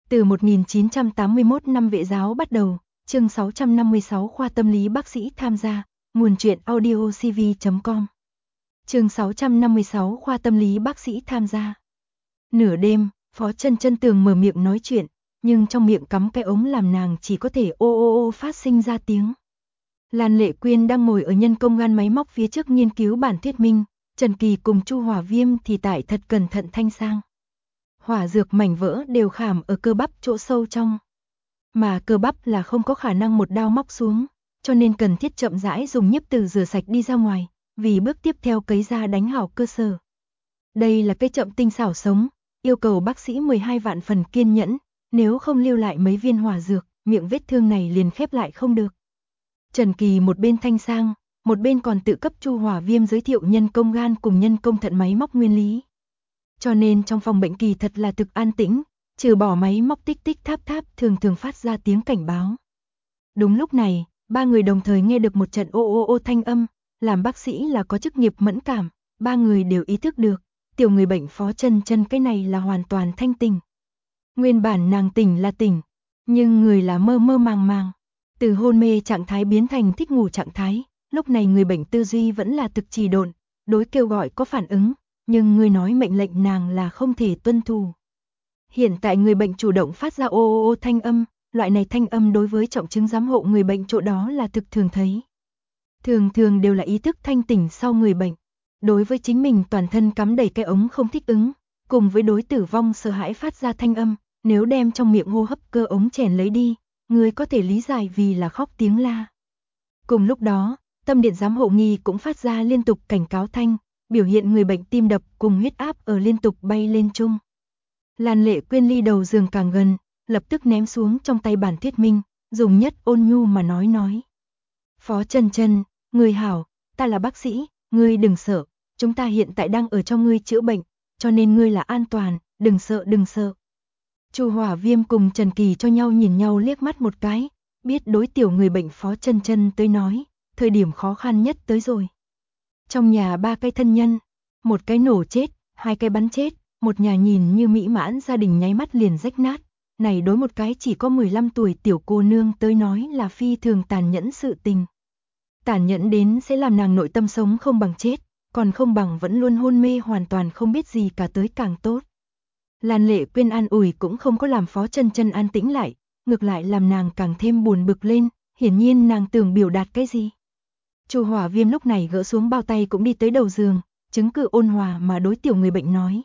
Từ 1981 năm vệ giáo bắt đầu, chương 656 khoa tâm lý bác sĩ tham gia, nguồn truyện audiocv.com. Chương 656 khoa tâm lý bác sĩ tham gia. Nửa đêm, Phó Chân Chân Tường mở miệng nói chuyện, nhưng trong miệng cắm cái ống làm nàng chỉ có thể ô ô ô phát sinh ra tiếng. Lan Lệ Quyên đang ngồi ở nhân công gan máy móc phía trước nghiên cứu bản thuyết minh, Trần Kỳ cùng Chu Hỏa Viêm thì tại thật cẩn thận thanh sang. Hỏa dược mảnh vỡ đều khảm ở cơ bắp chỗ sâu trong. Mà cơ bắp là không có khả năng một đao móc xuống, cho nên cần thiết chậm rãi dùng nhiếp từ rửa sạch đi ra ngoài, vì bước tiếp theo cấy ra đánh hảo cơ sở. Đây là cái chậm tinh xảo sống, yêu cầu bác sĩ 12 vạn phần kiên nhẫn, nếu không lưu lại mấy viên hỏa dược, miệng vết thương này liền khép lại không được. Trần Kỳ một bên thanh sang, một bên còn tự cấp Chu Hỏa Viêm giới thiệu nhân công gan cùng nhân công thận máy móc nguyên lý. Cho nên trong phòng bệnh kỳ thật là thực an tĩnh, trừ bỏ máy móc tích tích tháp tháp thường thường phát ra tiếng cảnh báo. Đúng lúc này, ba người đồng thời nghe được một trận ô ô ô thanh âm, làm bác sĩ là có chức nghiệp mẫn cảm, ba người đều ý thức được, tiểu người bệnh Phó Chân Chân cái này là hoàn toàn thanh tỉnh. Nguyên bản nàng tỉnh là tỉnh, nhưng người là mơ mơ màng màng, từ hôn mê trạng thái biến thành thích ngủ trạng thái, lúc này người bệnh tư duy vẫn là thực trì độn, đối kêu gọi có phản ứng, nhưng người nói mệnh lệnh nàng là không thể tuân thủ. Hiện tại người bệnh chủ động phát ra ô ô ô thanh âm, loại này thanh âm đối với trọng chứng giám hộ người bệnh chỗ đó là thực thường thấy. Thường thường đều là ý thức thanh tỉnh sau người bệnh. Đối với chính mình toàn thân cắm đầy cái ống không thích ứng, cùng với đối tử vong sợ hãi phát ra thanh âm, nếu đem trong miệng hô hấp cơ ống chèn lấy đi, người có thể lý giải vì là khóc tiếng la. Cùng lúc đó, tâm điện giám hộ nghi cũng phát ra liên tục cảnh cáo thanh, biểu hiện người bệnh tim đập cùng huyết áp ở liên tục bay lên chung. Lan Lệ Quyên ly đầu giường càng gần, lập tức ném xuống trong tay bản thuyết minh, dùng nhất ôn nhu mà nói. Phó Chân Chân, người hảo, ta là bác sĩ, ngươi đừng sợ, chúng ta hiện tại đang ở cho ngươi chữa bệnh, cho nên ngươi là an toàn, đừng sợ. Chu Hỏa Viêm cùng Trần Kỳ cho nhau nhìn nhau liếc mắt một cái, biết đối tiểu người bệnh Phó Chân Chân tới nói, thời điểm khó khăn nhất tới rồi. Trong nhà ba cái thân nhân, một cái nổ chết, hai cái bắn chết, một nhà nhìn như mỹ mãn gia đình nháy mắt liền rách nát, này đối một cái chỉ có 15 tuổi tiểu cô nương tới nói là phi thường tàn nhẫn sự tình. Tàn nhẫn đến sẽ làm nàng nội tâm sống không bằng chết, còn không bằng vẫn luôn hôn mê hoàn toàn không biết gì cả tới càng tốt. Lan Lệ Quyên an ủi cũng không có làm Phó Chân Chân an tĩnh lại, ngược lại làm nàng càng thêm buồn bực lên, hiển nhiên nàng tưởng biểu đạt cái gì. Chu Hỏa Viêm lúc này gỡ xuống bao tay cũng đi tới đầu giường, chứng cự ôn hòa mà đối tiểu người bệnh nói.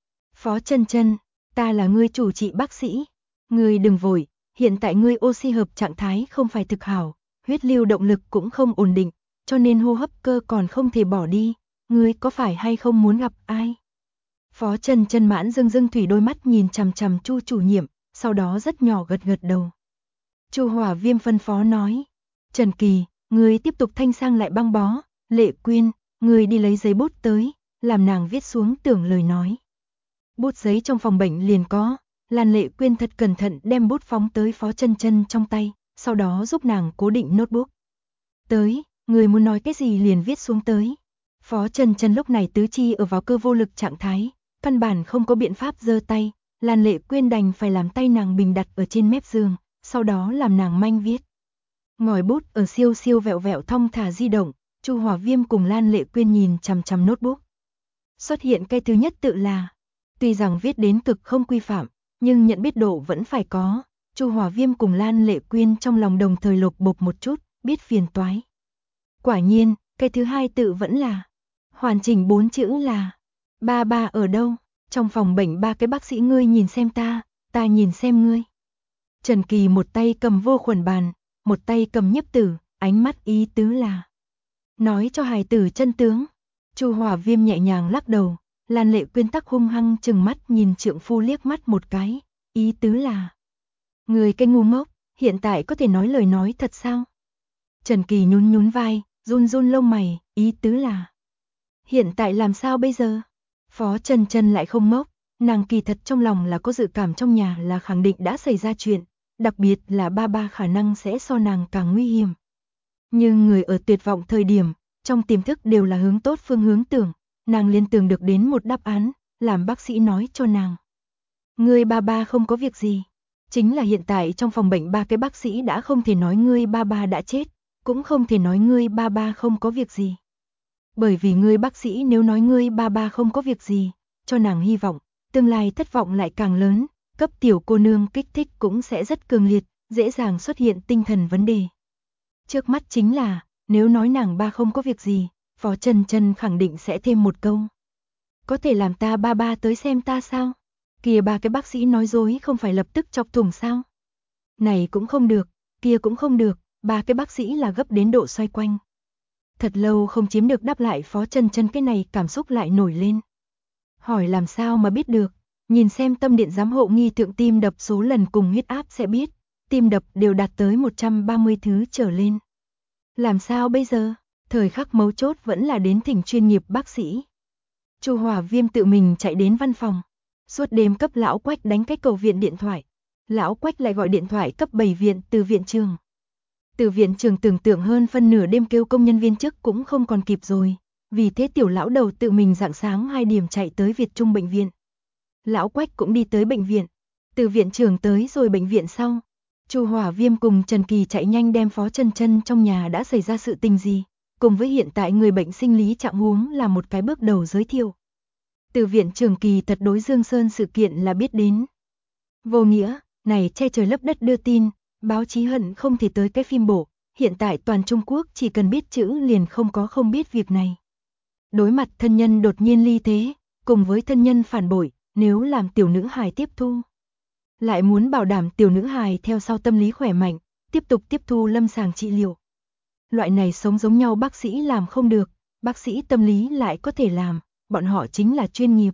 Phó Chân Chân, ta là ngươi chủ trị bác sĩ, ngươi đừng vội, hiện tại ngươi oxy hợp trạng thái không phải thực hảo, huyết lưu động lực cũng không ổn định, cho nên hô hấp cơ còn không thể bỏ đi, ngươi có phải hay không muốn gặp ai? Phó Chân Chân mãn dưng thủy đôi mắt nhìn chằm chằm Chu chủ nhiệm, sau đó rất nhỏ gật đầu. Chu Hỏa Viêm phân phó nói, Trần Kỳ, ngươi tiếp tục thanh sang lại băng bó, Lệ Quyên, ngươi đi lấy giấy bút tới, làm nàng viết xuống tưởng lời nói. Bút giấy trong phòng bệnh liền có, Lan Lệ Quyên thật cẩn thận đem bút phóng tới Phó Chân Chân trong tay, sau đó giúp nàng cố định notebook. Tới, người muốn nói cái gì liền viết xuống tới. Phó Chân Chân lúc này tứ chi ở vào cơ vô lực trạng thái, căn bản không có biện pháp giơ tay, Lan Lệ Quyên đành phải làm tay nàng bình đặt ở trên mép giường, sau đó làm nàng manh viết. Ngòi bút ở siêu vẹo vẹo thong thả di động, Chu Hỏa Viêm cùng Lan Lệ Quyên nhìn chằm chằm notebook. Xuất hiện cái thứ nhất tự là, tuy rằng viết đến cực không quy phạm, nhưng nhận biết độ vẫn phải có. Chu Hỏa Viêm cùng Lan Lệ Quyên trong lòng đồng thời lột bột một chút, biết phiền toái. Quả nhiên, cái thứ hai tự vẫn là, hoàn chỉnh 4 chữ là, ba ở đâu? Trong phòng bệnh ba cái bác sĩ ngươi nhìn xem ta nhìn xem ngươi. Trần Kỳ một tay cầm vô khuẩn bàn, một tay cầm nhiếp tử, ánh mắt ý tứ là, nói cho hài tử chân tướng. Chu Hỏa Viêm nhẹ nhàng lắc đầu, Lan Lệ Quyên tắc hung hăng chừng mắt nhìn trượng phu liếc mắt một cái, ý tứ là, người cái ngu ngốc, hiện tại có thể nói lời nói thật sao? Trần Kỳ nhún vai, run lông mày, ý tứ là, hiện tại làm sao bây giờ? Phó Chân Chân lại không ngốc, nàng kỳ thật trong lòng là có dự cảm trong nhà là khẳng định đã xảy ra chuyện, đặc biệt là ba khả năng sẽ so nàng càng nguy hiểm. Nhưng người ở tuyệt vọng thời điểm, trong tiềm thức đều là hướng tốt phương hướng tưởng, nàng liên tưởng được đến một đáp án, làm bác sĩ nói cho nàng. Người ba không có việc gì, Chính là hiện tại trong phòng bệnh ba cái bác sĩ đã không thể nói ngươi ba ba đã chết, cũng không thể nói ngươi ba ba không có việc gì. Bởi vì ngươi bác sĩ nếu nói ngươi ba ba không có việc gì, cho nàng hy vọng, tương lai thất vọng lại càng lớn, cấp tiểu cô nương kích thích cũng sẽ rất cường liệt, dễ dàng xuất hiện tinh thần vấn đề. Trước mắt chính là, nếu nói nàng ba không có việc gì, Phó Chân Chân khẳng định sẽ thêm một câu. Có thể làm ta ba ba tới xem ta sao? Kìa ba cái bác sĩ nói dối không phải lập tức chọc thủng sao? Này cũng không được, kia cũng không được, ba cái bác sĩ là gấp đến độ xoay quanh. Thật lâu không chiếm được đáp lại Phó Chân Chân cái này cảm xúc lại nổi lên. Hỏi làm sao mà biết được, nhìn xem tâm điện giám hộ nghi thượng tim đập số lần cùng huyết áp sẽ biết, tim đập đều đạt tới 130 thứ trở lên. Làm sao bây giờ, thời khắc mấu chốt vẫn là đến thỉnh chuyên nghiệp bác sĩ. Chu Hòa Viêm tự mình chạy đến văn phòng, suốt đêm cấp lão Quách đánh cái cầu viện điện thoại. Lão Quách lại gọi điện thoại cấp 7 viện từ viện trường. Từ viện trường tưởng tượng hơn phân nửa đêm kêu công nhân viên chức cũng không còn kịp rồi, vì thế tiểu lão đầu tự mình rạng sáng 2 điểm chạy tới Việt Trung bệnh viện. Lão Quách cũng đi tới bệnh viện, từ viện trưởng tới rồi bệnh viện sau. Chu Hòa Viêm cùng Trần Kỳ chạy nhanh đem Phó Chân Chân trong nhà đã xảy ra sự tình gì, cùng với hiện tại người bệnh sinh lý trạng huống là một cái bước đầu giới thiệu. Từ viện trưởng kỳ thật đối Dương Sơn sự kiện là biết đến. Vô nghĩa, này che trời lấp đất đưa tin, báo chí hận không thể tới cái phim bộ, hiện tại toàn Trung Quốc chỉ cần biết chữ liền không có không biết việc này. Đối mặt thân nhân đột nhiên ly thế, cùng với thân nhân phản bội, nếu làm tiểu nữ hài tiếp thu. Lại muốn bảo đảm tiểu nữ hài theo sau tâm lý khỏe mạnh, tiếp tục tiếp thu lâm sàng trị liệu. Loại này sống giống nhau bác sĩ làm không được, bác sĩ tâm lý lại có thể làm, bọn họ chính là chuyên nghiệp.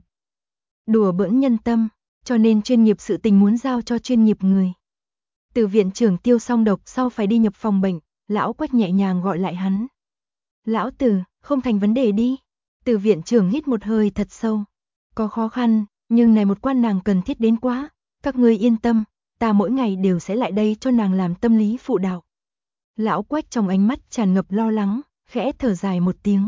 Đùa bỡn nhân tâm, cho nên chuyên nghiệp sự tình muốn giao cho chuyên nghiệp người. Từ viện trưởng tiêu xong độc sau phải đi nhập phòng bệnh, lão Quách nhẹ nhàng gọi lại hắn. Lão Từ, không thành vấn đề đi. Từ viện trưởng hít một hơi thật sâu. Có khó khăn, nhưng này một quan nàng cần thiết đến quá. Các ngươi yên tâm, ta mỗi ngày đều sẽ lại đây cho nàng làm tâm lý phụ đạo. Lão Quách trong ánh mắt tràn ngập lo lắng, khẽ thở dài một tiếng.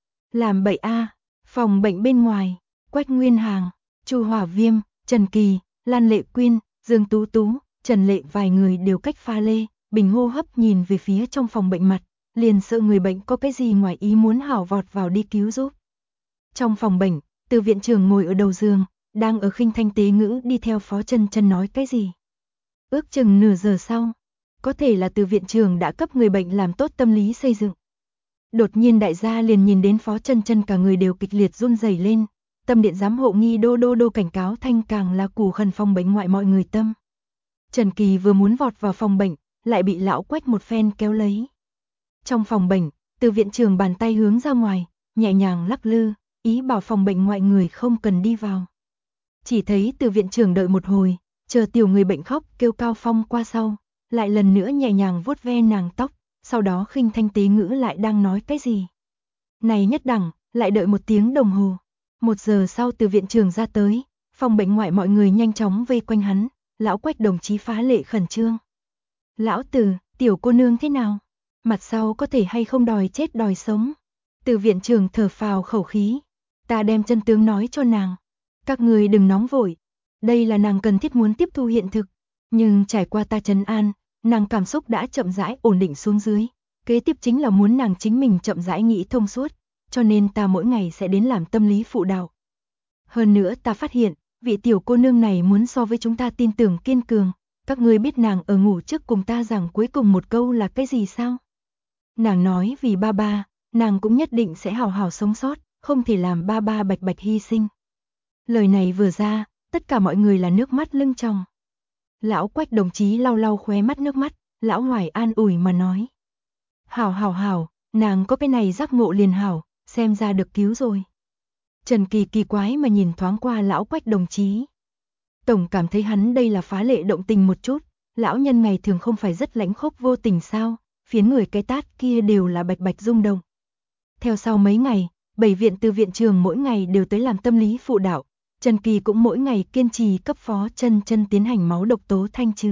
Làm bậy a, phòng bệnh bên ngoài, Quách Nguyên Hàng, Chu Hòa Viêm, Trần Kỳ, Lan Lệ Quyên, Dương Tú Tú, Trần Lệ vài người đều cách pha lê, bình hô hấp nhìn về phía trong phòng bệnh mặt, liền sợ người bệnh có cái gì ngoài ý muốn hảo vọt vào đi cứu giúp. Trong phòng bệnh, từ viện trưởng ngồi ở đầu giường, đang ở khinh thanh tế ngữ đi theo Phó Chân Chân nói cái gì. Ước chừng nửa giờ sau, có thể là từ viện trưởng đã cấp người bệnh làm tốt tâm lý xây dựng. Đột nhiên đại gia liền nhìn đến Phó Chân Chân cả người đều kịch liệt run rẩy lên, tâm điện giám hộ nghi đô đô đô cảnh cáo thanh càng là củ khẩn phòng bệnh ngoại mọi người tâm. Trần Kỳ vừa muốn vọt vào phòng bệnh, lại bị lão Quách một phen kéo lấy. Trong phòng bệnh, từ viện trưởng bàn tay hướng ra ngoài, nhẹ nhàng lắc lư, ý bảo phòng bệnh ngoại người không cần đi vào. Chỉ thấy từ viện trưởng đợi một hồi, chờ tiểu người bệnh khóc kêu cao phong qua sau, lại lần nữa nhẹ nhàng vuốt ve nàng tóc, sau đó khinh thanh tế ngữ lại đang nói cái gì. Này nhất đẳng, lại đợi 1 tiếng đồng hồ. 1 giờ sau từ viện trưởng ra tới, phòng bệnh ngoại mọi người nhanh chóng vây quanh hắn, lão Quách đồng chí phá lệ khẩn trương. Lão Từ, tiểu cô nương thế nào? Mặt sau có thể hay không đòi chết đòi sống? Từ viện trưởng thở phào khẩu khí. Ta đem chân tướng nói cho nàng. Các người đừng nóng vội. Đây là nàng cần thiết muốn tiếp thu hiện thực. Nhưng trải qua ta trấn an, nàng cảm xúc đã chậm rãi ổn định xuống dưới. Kế tiếp chính là muốn nàng chính mình chậm rãi nghĩ thông suốt. Cho nên ta mỗi ngày sẽ đến làm tâm lý phụ đạo. Hơn nữa ta phát hiện, vị tiểu cô nương này muốn so với chúng ta tin tưởng kiên cường. Các ngươi biết nàng ở ngủ trước cùng ta rằng cuối cùng một câu là cái gì sao? Nàng nói vì ba ba, nàng cũng nhất định sẽ hào hào sống sót, không thể làm ba ba bạch bạch hy sinh. Lời này vừa ra, tất cả mọi người là nước mắt lưng tròng. Lão Quách đồng chí lau lau khóe mắt nước mắt, lão Hoài an ủi mà nói. Hảo hảo hảo, nàng có cái này giác ngộ liền hảo, xem ra được cứu rồi. Trần Kỳ kỳ quái mà nhìn thoáng qua lão Quách đồng chí. Tổng cảm thấy hắn đây là phá lệ động tình một chút, lão nhân ngày thường không phải rất lãnh khốc vô tình sao, phiến người cái tát kia đều là bạch bạch rung động. Theo sau mấy ngày, 7 viện từ viện trường mỗi ngày đều tới làm tâm lý phụ đạo, Trần Kỳ cũng mỗi ngày kiên trì cấp Phó Chân Chân tiến hành máu độc tố thanh trừ.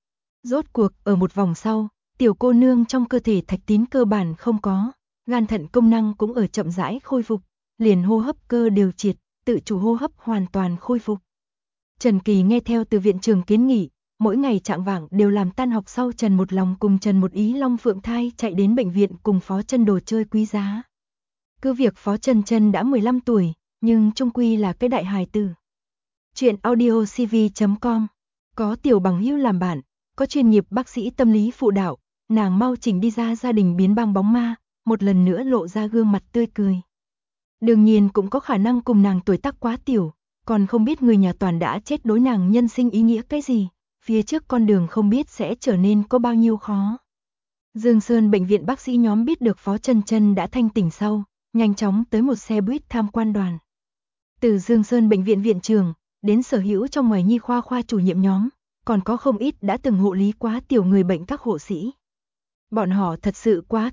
Rốt cuộc, ở một vòng sau, tiểu cô nương trong cơ thể thạch tín cơ bản không có, gan thận công năng cũng ở chậm rãi khôi phục, liền hô hấp cơ đều triệt, tự chủ hô hấp hoàn toàn khôi phục. Trần Kỳ nghe theo từ viện trường kiến nghị, mỗi ngày chạng vạng đều làm tan học sau Trần Một Lòng cùng Trần Một Ý Long Phượng Thai chạy đến bệnh viện cùng Phó Chân đồ chơi quý giá. Cứ việc Phó Chân Chân đã 15 tuổi, nhưng chung quy là cái đại hài tử. Chuyện audiocv.com. Có tiểu bằng hữu làm bạn, có chuyên nghiệp bác sĩ tâm lý phụ đạo, nàng mau chỉnh đi ra gia đình biến bang bóng ma, một lần nữa lộ ra gương mặt tươi cười. Đương nhiên cũng có khả năng cùng nàng tuổi tác quá tiểu, còn không biết người nhà toàn đã chết đối nàng nhân sinh ý nghĩa cái gì, phía trước con đường không biết sẽ trở nên có bao nhiêu khó. Dương Sơn bệnh viện bác sĩ nhóm biết được Phó Chân Chân đã thanh tỉnh sau, nhanh chóng tới một xe buýt tham quan đoàn. Từ Dương Sơn bệnh viện viện trưởng, đến sở hữu trong ngoài nhi khoa chủ nhiệm nhóm, còn có không ít đã từng hộ lý quá tiểu người bệnh các hộ sĩ. Bọn họ thật sự quá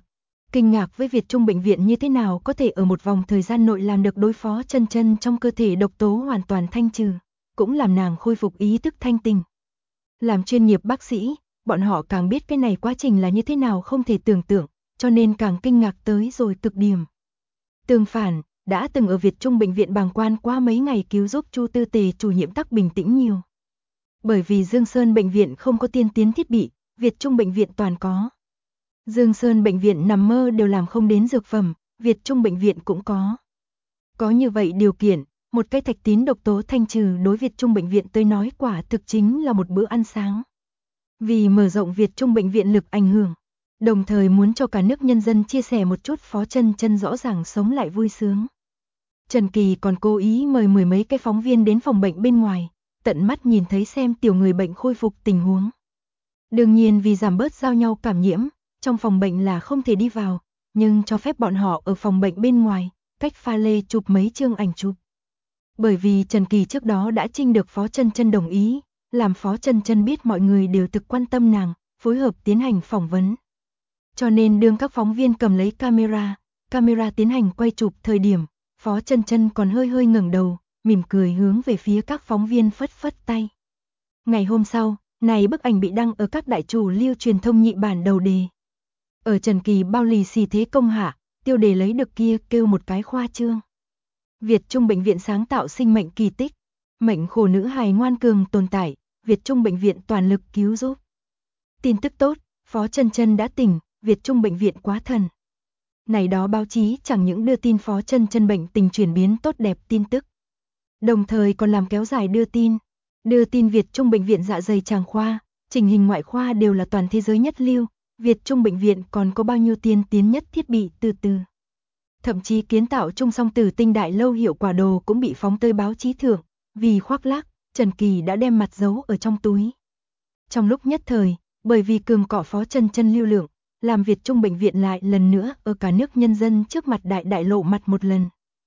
kinh ngạc với Việt Trung bệnh viện như thế nào có thể ở một vòng thời gian nội làm được đối phó Chân Chân trong cơ thể độc tố hoàn toàn thanh trừ, cũng làm nàng khôi phục ý thức thanh tỉnh. Làm chuyên nghiệp bác sĩ, bọn họ càng biết cái này quá trình là như thế nào không thể tưởng tượng, cho nên càng kinh ngạc tới rồi cực điểm. Tương phản, đã từng ở Việt Trung bệnh viện bàng quan qua mấy ngày cứu giúp Chu Tư Tề chủ nhiệm tắc bình tĩnh nhiều. Bởi vì Dương Sơn bệnh viện không có tiên tiến thiết bị, Việt Trung bệnh viện toàn có. Dương Sơn bệnh viện nằm mơ đều làm không đến dược phẩm, Việt Trung bệnh viện cũng có. Có như vậy điều kiện, một cái thạch tín độc tố thanh trừ đối Việt Trung bệnh viện tới nói quả thực chính là một bữa ăn sáng. Vì mở rộng Việt Trung bệnh viện lực ảnh hưởng, đồng thời muốn cho cả nước nhân dân chia sẻ một chút Phó Chân Chân rõ ràng sống lại vui sướng. Trần Kỳ còn cố ý mời mười mấy cái phóng viên đến phòng bệnh bên ngoài, tận mắt nhìn thấy xem tiểu người bệnh khôi phục tình huống. Đương nhiên vì giảm bớt giao nhau cảm nhiễm, trong phòng bệnh là không thể đi vào, nhưng cho phép bọn họ ở phòng bệnh bên ngoài, cách pha lê chụp mấy chương ảnh chụp. Bởi vì Trần Kỳ trước đó đã trinh được Phó Chân Chân đồng ý, làm Phó Chân Chân biết mọi người đều thực quan tâm nàng, phối hợp tiến hành phỏng vấn. Cho nên đương các phóng viên cầm lấy camera tiến hành quay chụp thời điểm, Phó Chân Chân còn hơi ngẩng đầu, mỉm cười hướng về phía các phóng viên phất phất tay. Ngày hôm sau, này bức ảnh bị đăng ở các đại chủ lưu truyền thông nhị bản đầu đề. Ở Trần Kỳ bao lì xì thế công hạ, tiêu đề lấy được kia kêu một cái khoa trương. Việt Trung bệnh viện sáng tạo sinh mệnh kỳ tích, mệnh khổ nữ hài ngoan cường tồn tại, Việt Trung bệnh viện toàn lực cứu giúp. Tin tức tốt, Phó Chân Chân đã tỉnh, Việt Trung bệnh viện quá thần. Này đó báo chí chẳng những đưa tin Phó Chân Chân bệnh tình chuyển biến tốt đẹp tin tức, đồng thời còn làm kéo dài đưa tin Việt Trung bệnh viện dạ dày tràng khoa, chỉnh hình ngoại khoa đều là toàn thế giới nhất lưu, Việt Trung bệnh viện còn có bao nhiêu tiên tiến nhất thiết bị từ. Thậm chí kiến tạo trung song tử tinh đại lâu hiệu quả đồ cũng bị phóng tới báo chí thượng, vì khoác lác, Trần Kỳ đã đem mặt giấu ở trong túi. Trong lúc nhất thời, bởi vì cường cọ Phó Chân Chân lưu lượng, làm Việt Trung bệnh viện lại lần nữa ở cả nước nhân dân trước mặt đại lộ mặt một lần.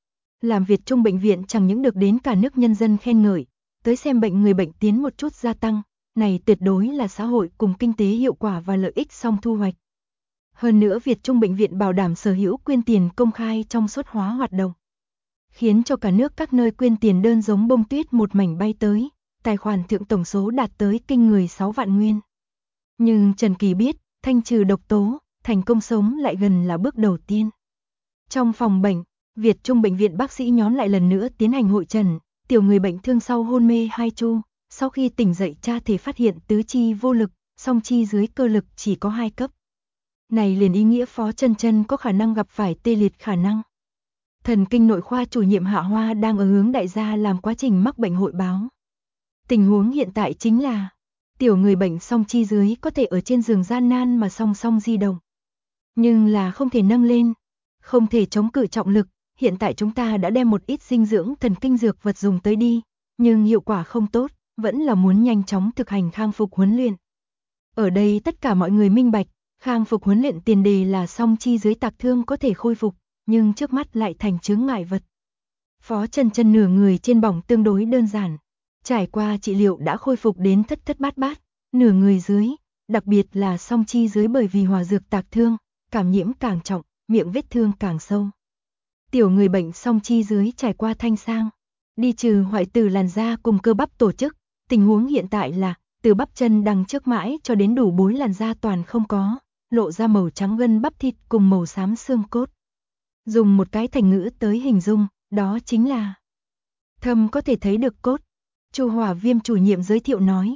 Làm Việt Trung bệnh viện chẳng những được đến cả nước nhân dân khen ngợi, tới xem bệnh người bệnh tiến một chút gia tăng, này tuyệt đối là xã hội cùng kinh tế hiệu quả và lợi ích song thu hoạch. Hơn nữa Việt Trung bệnh viện bảo đảm sở hữu quyên tiền công khai trong suốt hóa hoạt động, khiến cho cả nước các nơi quyên tiền đơn giống bông tuyết một mảnh bay tới, tài khoản thượng tổng số đạt tới kinh người 6 vạn nguyên. Nhưng Trần Kỳ biết, thanh trừ độc tố, thành công sống lại gần là bước đầu tiên. Trong phòng bệnh, Việt Trung bệnh viện bác sĩ nhóm lại lần nữa tiến hành hội trần, tiểu người bệnh thương sau hôn mê 2 chu, sau khi tỉnh dậy cha thể phát hiện tứ chi vô lực, song chi dưới cơ lực chỉ có 2 cấp. Này liền ý nghĩa Phó Chân Chân có khả năng gặp phải tê liệt khả năng. Thần kinh nội khoa chủ nhiệm Hạ Hoa đang ở hướng đại gia làm quá trình mắc bệnh hội báo. Tình huống hiện tại chính là tiểu người bệnh song chi dưới có thể ở trên giường gian nan mà song song di động, nhưng là không thể nâng lên, không thể chống cự trọng lực. Hiện tại chúng ta đã đem một ít dinh dưỡng thần kinh dược vật dùng tới đi, nhưng hiệu quả không tốt, vẫn là muốn nhanh chóng thực hành khang phục huấn luyện. Ở đây tất cả mọi người minh bạch, khang phục huấn luyện tiền đề là song chi dưới tạc thương có thể khôi phục, nhưng trước mắt lại thành chướng ngại vật. Phó Chân Chân nửa người trên bỏng tương đối đơn giản, trải qua trị liệu đã khôi phục đến thất bát, nửa người dưới, đặc biệt là song chi dưới bởi vì hòa dược tạc thương, cảm nhiễm càng trọng, miệng vết thương càng sâu. Tiểu người bệnh song chi dưới trải qua thanh sang, đi trừ hoại tử làn da cùng cơ bắp tổ chức, tình huống hiện tại là từ bắp chân đằng trước mãi cho đến đủ bối làn da toàn không có, lộ ra màu trắng gân bắp thịt cùng màu xám xương cốt. Dùng một cái thành ngữ tới hình dung, đó chính là thâm có thể thấy được cốt. Chu Hỏa Viêm chủ nhiệm giới thiệu nói,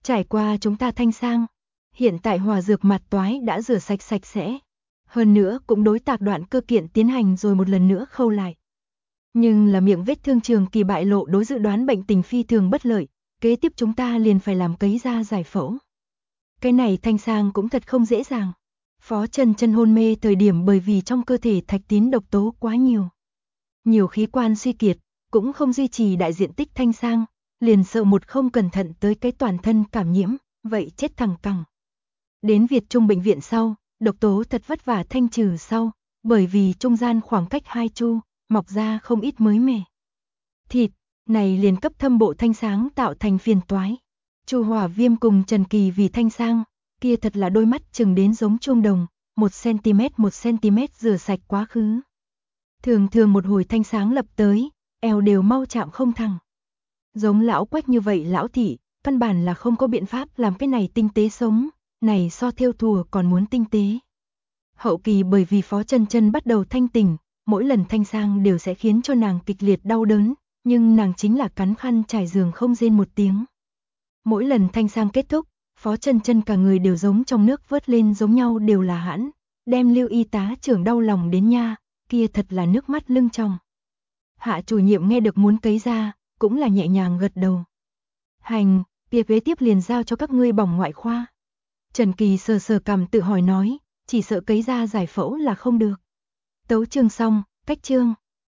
Trải qua chúng ta thanh sang, hiện tại hòa dược mặt toái đã rửa sạch sạch sẽ. Hơn nữa cũng đối tạc đoạn cơ kiện tiến hành rồi một lần nữa khâu lại. Nhưng là miệng vết thương trường kỳ bại lộ đối dự đoán bệnh tình phi thường bất lợi, kế tiếp chúng ta liền phải làm cấy da giải phẫu. Cái này thanh sang cũng thật không dễ dàng. Phó Chân Chân hôn mê thời điểm bởi vì trong cơ thể thạch tín độc tố quá nhiều. Nhiều khí quan suy kiệt, cũng không duy trì đại diện tích thanh sang, liền sợ một không cẩn thận tới cái toàn thân cảm nhiễm, vậy chết thẳng cẳng. Đến Việt Trung bệnh viện sau, độc tố thật vất vả thanh trừ sau, bởi vì trung gian khoảng cách 2 chu, mọc ra không ít mới mẻ. Thịt, này liền cấp thâm bộ thanh sáng tạo thành phiền toái. Chu Hỏa Viêm cùng Trần Kỳ vì thanh sang, kia thật là đôi mắt chừng đến giống chuông đồng, 1cm rửa sạch quá khứ. Thường thường một hồi thanh sáng lập tới, eo đều mau chạm không thẳng. Giống lão Quách như vậy lão thị, căn bản là không có biện pháp làm cái này tinh tế sống, này so thêu thùa còn muốn tinh tế. Hậu kỳ bởi vì Phó Chân Chân bắt đầu thanh tỉnh, mỗi lần thanh sang đều sẽ khiến cho nàng kịch liệt đau đớn, nhưng nàng chính là cắn khăn trải giường không rên một tiếng. Mỗi lần thanh sang kết thúc, Phó Chân Chân cả người đều giống trong nước vớt lên giống nhau đều là hãn, đem Lưu y tá trưởng đau lòng đến nha, kia thật là nước mắt lưng tròng. Hạ chủ nhiệm nghe được muốn cấy ra, cũng là nhẹ nhàng gật đầu. Hành, việc kế tiếp liền giao cho các ngươi bỏng ngoại khoa. Trần Kỳ sờ sờ cằm tự hỏi nói, chỉ sợ cấy ra giải phẫu là không được. Tấu chương xong, cách chương.